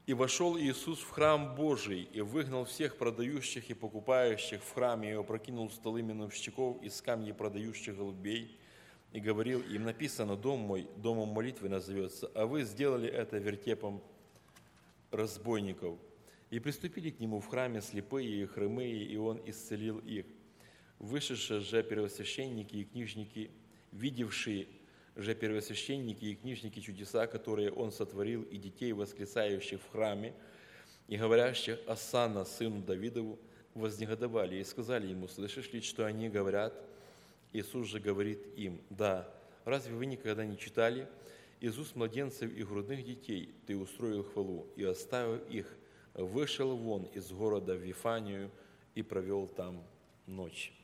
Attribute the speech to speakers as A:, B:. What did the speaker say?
A: И вошел Иисус в храм Божий, и выгнал всех продающих и покупающих в храме, и опрокинул столы миновщиков и скамьи продающих голубей, и говорил им: написано, дом мой домом молитвы назовется, а вы сделали это вертепом разбойников. И приступили к нему в храме слепые и хромые, и он исцелил их. Вышедшие же первосвященники и книжники, видевшие же первосвященники и книжники чудеса, которые он сотворил, и детей, восклицающих в храме, и говорящих «Осанна, сыну Давидову», вознегодовали и сказали ему: слышишь ли, что они говорят? Иисус же говорит им: да, разве вы никогда не читали? Из уст младенцев и грудных детей ты устроил хвалу, и, оставив их, вышел вон из города в Вифанию и провел там ночь.